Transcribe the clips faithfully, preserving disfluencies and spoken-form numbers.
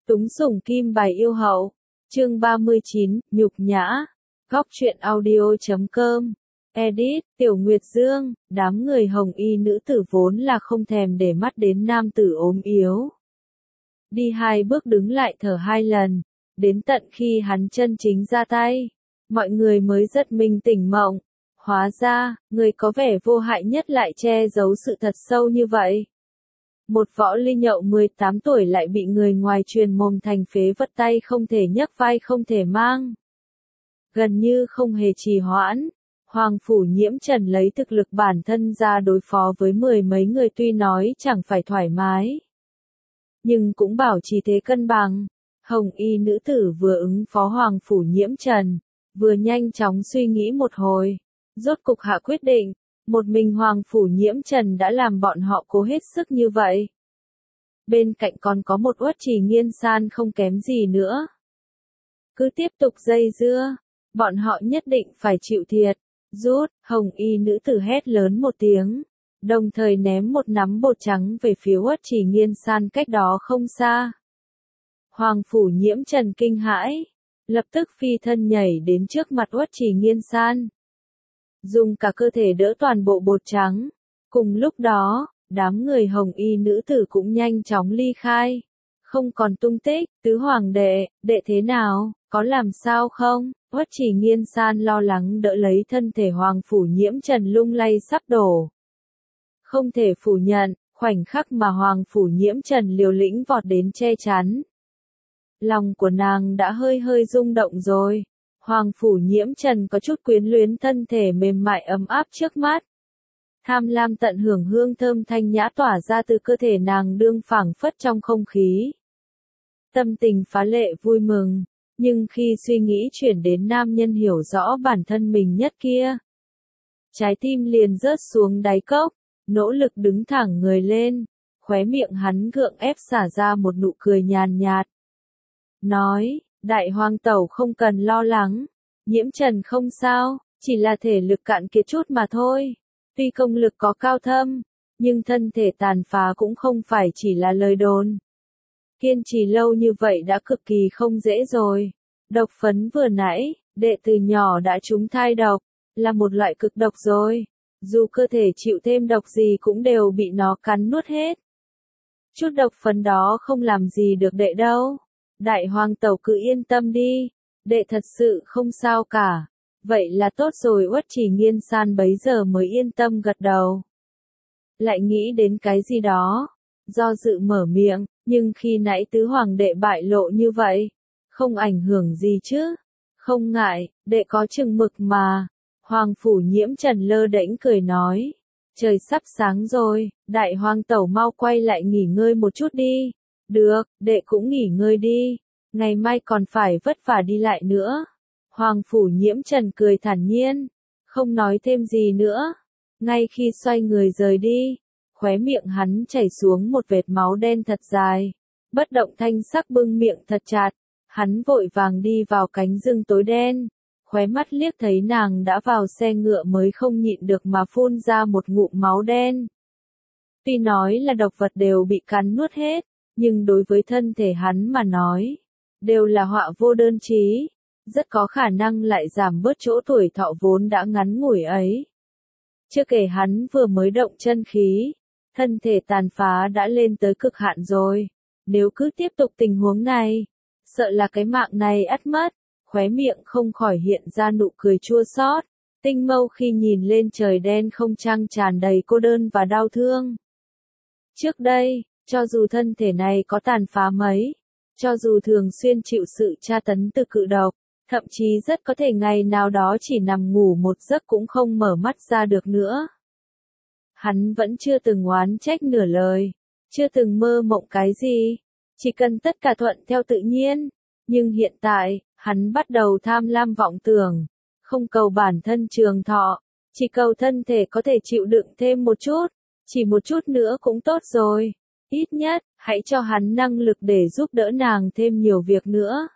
Túng sủng kim bài yêu hậu. Chương ba mươi chín, nhục nhã. Góc truyện audio chấm com. Edit, Tiểu Nguyệt Dương, đám người hồng y nữ tử vốn là không thèm để mắt đến nam tử ốm yếu. Đi hai bước đứng lại thở hai lần, đến tận khi hắn chân chính ra tay, mọi người mới giật mình tỉnh mộng. Hóa ra, người có vẻ vô hại nhất lại che giấu sự thật sâu như vậy. Một võ ly nhậu mười tám tuổi lại bị người ngoài truyền mồm thành phế vật, tay không thể nhấc, vai không thể mang. Gần như không hề trì hoãn, Hoàng Phủ Nhiễm Trần lấy thực lực bản thân ra đối phó với mười mấy người, tuy nói chẳng phải thoải mái, nhưng cũng bảo trì thế cân bằng. Hồng y nữ tử vừa ứng phó Hoàng Phủ Nhiễm Trần, vừa nhanh chóng suy nghĩ một hồi, rốt cục hạ quyết định. Một mình Hoàng Phủ Nhiễm Trần đã làm bọn họ cố hết sức như vậy. Bên cạnh còn có một Uất Trì Nghiên San không kém gì nữa. Cứ tiếp tục dây dưa, bọn họ nhất định phải chịu thiệt. Rút, hồng y nữ tử hét lớn một tiếng, đồng thời ném một nắm bột trắng về phía Uất Trì Nghiên San cách đó không xa. Hoàng Phủ Nhiễm Trần kinh hãi, lập tức phi thân nhảy đến trước mặt Uất Trì Nghiên San, dùng cả cơ thể đỡ toàn bộ bột trắng. Cùng lúc đó, đám người hồng y nữ tử cũng nhanh chóng ly khai, không còn tung tích. Tứ hoàng đệ, đệ thế nào, có làm sao không? Uất Trì Nghiên San lo lắng đỡ lấy thân thể Hoàng Phủ Nhiễm Trần lung lay sắp đổ. Không thể phủ nhận, khoảnh khắc mà Hoàng Phủ Nhiễm Trần liều lĩnh vọt đến che chắn, lòng của nàng đã hơi hơi rung động rồi. Hoàng Phủ Nhiễm Trần có chút quyến luyến thân thể mềm mại ấm áp trước mắt. Tham lam tận hưởng hương thơm thanh nhã tỏa ra từ cơ thể nàng, đương phảng phất trong không khí. Tâm tình phá lệ vui mừng, nhưng khi suy nghĩ chuyển đến nam nhân hiểu rõ bản thân mình nhất kia, trái tim liền rớt xuống đáy cốc, nỗ lực đứng thẳng người lên, khóe miệng hắn gượng ép xả ra một nụ cười nhàn nhạt. Nói, đại hoàng tẩu không cần lo lắng, Nhiễm Trần không sao, chỉ là thể lực cạn kiệt chút mà thôi. Tuy công lực có cao thâm, nhưng thân thể tàn phá cũng không phải chỉ là lời đồn. Kiên trì lâu như vậy đã cực kỳ không dễ rồi. Độc phấn vừa nãy, đệ từ nhỏ đã trúng thai độc, là một loại cực độc rồi. Dù cơ thể chịu thêm độc gì cũng đều bị nó cắn nuốt hết. Chút độc phấn đó không làm gì được đệ đâu. Đại hoàng tẩu cứ yên tâm đi, đệ thật sự không sao cả. Vậy là tốt rồi. Uất Trì Nghiên San bấy giờ mới yên tâm gật đầu. Lại nghĩ đến cái gì đó, do dự mở miệng, nhưng khi nãy tứ hoàng đệ bại lộ như vậy, không ảnh hưởng gì chứ? Không ngại, đệ có chừng mực mà. Hoàng Phủ Nhiễm Trần lơ đễnh cười nói. Trời sắp sáng rồi, đại hoàng tẩu mau quay lại nghỉ ngơi một chút đi. Được, đệ cũng nghỉ ngơi đi, ngày mai còn phải vất vả đi lại nữa. Hoàng Phủ Nhiễm Trần cười thản nhiên, không nói thêm gì nữa. Ngay khi xoay người rời đi, khóe miệng hắn chảy xuống một vệt máu đen thật dài. Bất động thanh sắc bưng miệng thật chặt, hắn vội vàng đi vào cánh rừng tối đen, khóe mắt liếc thấy nàng đã vào xe ngựa mới không nhịn được mà phun ra một ngụm máu đen. Tuy nói là độc vật đều bị cắn nuốt hết, nhưng đối với thân thể hắn mà nói, đều là họa vô đơn chí, rất có khả năng lại giảm bớt chỗ tuổi thọ vốn đã ngắn ngủi ấy. Chưa kể hắn vừa mới động chân khí, thân thể tàn phá đã lên tới cực hạn rồi. Nếu cứ tiếp tục tình huống này, sợ là cái mạng này ắt mất. Khóe miệng không khỏi hiện ra nụ cười chua xót, tinh mâu khi nhìn lên trời đen không trăng tràn đầy cô đơn và đau thương. Trước đây, cho dù thân thể này có tàn phá mấy, cho dù thường xuyên chịu sự tra tấn từ cự độc, thậm chí rất có thể ngày nào đó chỉ nằm ngủ một giấc cũng không mở mắt ra được nữa, hắn vẫn chưa từng oán trách nửa lời, chưa từng mơ mộng cái gì, chỉ cần tất cả thuận theo tự nhiên. Nhưng hiện tại, hắn bắt đầu tham lam vọng tưởng, không cầu bản thân trường thọ, chỉ cầu thân thể có thể chịu đựng thêm một chút, chỉ một chút nữa cũng tốt rồi. Ít nhất, hãy cho hắn năng lực để giúp đỡ nàng thêm nhiều việc nữa.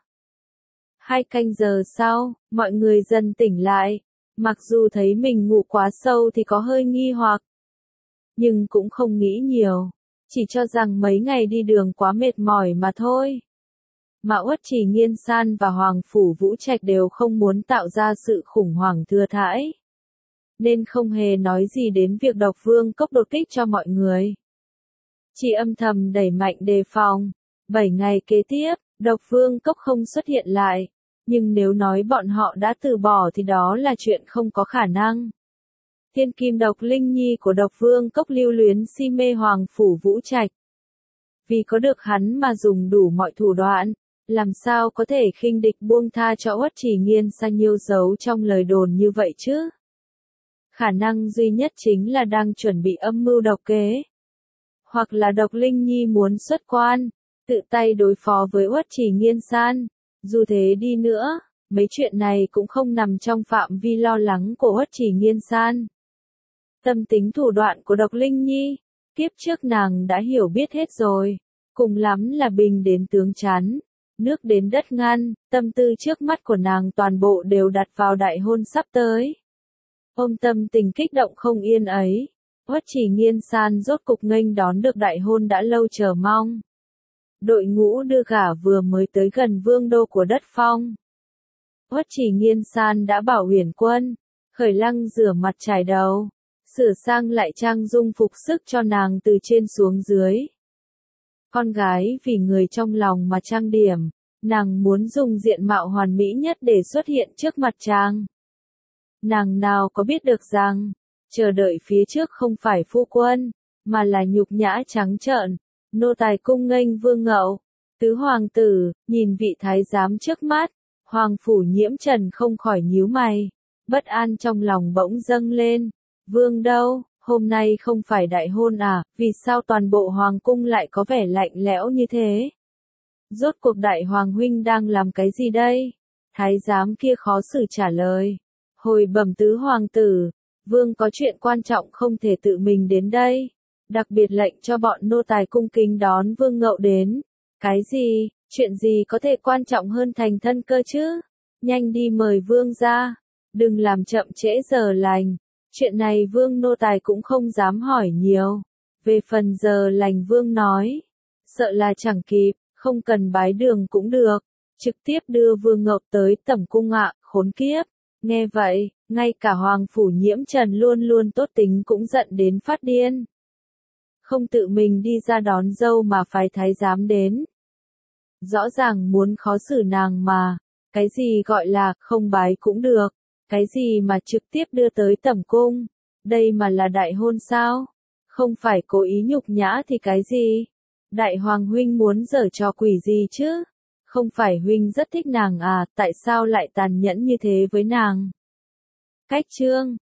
Hai canh giờ sau, mọi người dần tỉnh lại, mặc dù thấy mình ngủ quá sâu thì có hơi nghi hoặc, nhưng cũng không nghĩ nhiều, chỉ cho rằng mấy ngày đi đường quá mệt mỏi mà thôi. mà Uất Trì Nghiên San và Hoàng Phủ Vũ Trạch đều không muốn tạo ra sự khủng hoảng thừa thãi, nên không hề nói gì đến việc Độc Vương Cốc đột kích cho mọi người. Chỉ âm thầm đẩy mạnh đề phòng. Bảy ngày kế tiếp, Độc Vương Cốc không xuất hiện lại, nhưng nếu nói bọn họ đã từ bỏ thì đó là chuyện không có khả năng. Thiên kim độc linh nhi của Độc Vương Cốc lưu luyến si mê Hoàng Phủ Vũ Trạch. Vì có được hắn mà dùng đủ mọi thủ đoạn, làm sao có thể khinh địch buông tha cho Uất Trì Nghiên San nhiêu giấu trong lời đồn như vậy chứ? Khả năng duy nhất chính là đang chuẩn bị âm mưu độc kế. Hoặc là Độc Linh Nhi muốn xuất quan, tự tay đối phó với Uất Trì Nghiên San. Dù thế đi nữa, mấy chuyện này cũng không nằm trong phạm vi lo lắng của Uất Trì Nghiên San. Tâm tính thủ đoạn của Độc Linh Nhi, kiếp trước nàng đã hiểu biết hết rồi, cùng lắm là bình đến tướng chắn, nước đến đất ngăn, tâm tư trước mắt của nàng toàn bộ đều đặt vào đại hôn sắp tới. Ôm tâm tình kích động không yên ấy, Uất Trì Nghiên San rốt cục nghênh đón được đại hôn đã lâu chờ mong. Đội ngũ đưa gả vừa mới tới gần vương đô của đất Phong. Uất Trì Nghiên San đã bảo Huyền Quân, Khởi Lăng rửa mặt chải đầu, sửa sang lại trang dung phục sức cho nàng từ trên xuống dưới. Con gái vì người trong lòng mà trang điểm, nàng muốn dùng diện mạo hoàn mỹ nhất để xuất hiện trước mặt chàng. Nàng nào có biết được rằng, chờ đợi phía trước không phải phu quân, mà là nhục nhã trắng trợn, nô tài cung nghênh vương ngậu, tứ hoàng tử, nhìn vị thái giám trước mắt, Hoàng Phủ Nhiễm Trần không khỏi nhíu mày, bất an trong lòng bỗng dâng lên, vương đâu, hôm nay không phải đại hôn à, vì sao toàn bộ hoàng cung lại có vẻ lạnh lẽo như thế? Rốt cuộc đại hoàng huynh đang làm cái gì đây? Thái giám kia khó xử trả lời, hồi bẩm tứ hoàng tử, vương có chuyện quan trọng không thể tự mình đến đây, đặc biệt lệnh cho bọn nô tài cung kính đón vương ngậu đến. Cái gì, chuyện gì có thể quan trọng hơn thành thân cơ chứ? Nhanh đi mời vương ra, đừng làm chậm trễ giờ lành. Chuyện này vương nô tài cũng không dám hỏi nhiều. Về phần giờ lành vương nói, sợ là chẳng kịp, không cần bái đường cũng được, trực tiếp đưa vương ngậu tới tẩm cung ạ, khốn kiếp. Nghe vậy, ngay cả Hoàng Phủ Nhiễm Trần luôn luôn tốt tính cũng giận đến phát điên. Không tự mình đi ra đón dâu mà phái thái giám đến. Rõ ràng muốn khó xử nàng mà, cái gì gọi là không bái cũng được, cái gì mà trực tiếp đưa tới tẩm cung, đây mà là đại hôn sao? Không phải cố ý nhục nhã thì cái gì? Đại hoàng huynh muốn giở trò quỷ gì chứ? Không phải huynh rất thích nàng à, tại sao lại tàn nhẫn như thế với nàng? Cách chương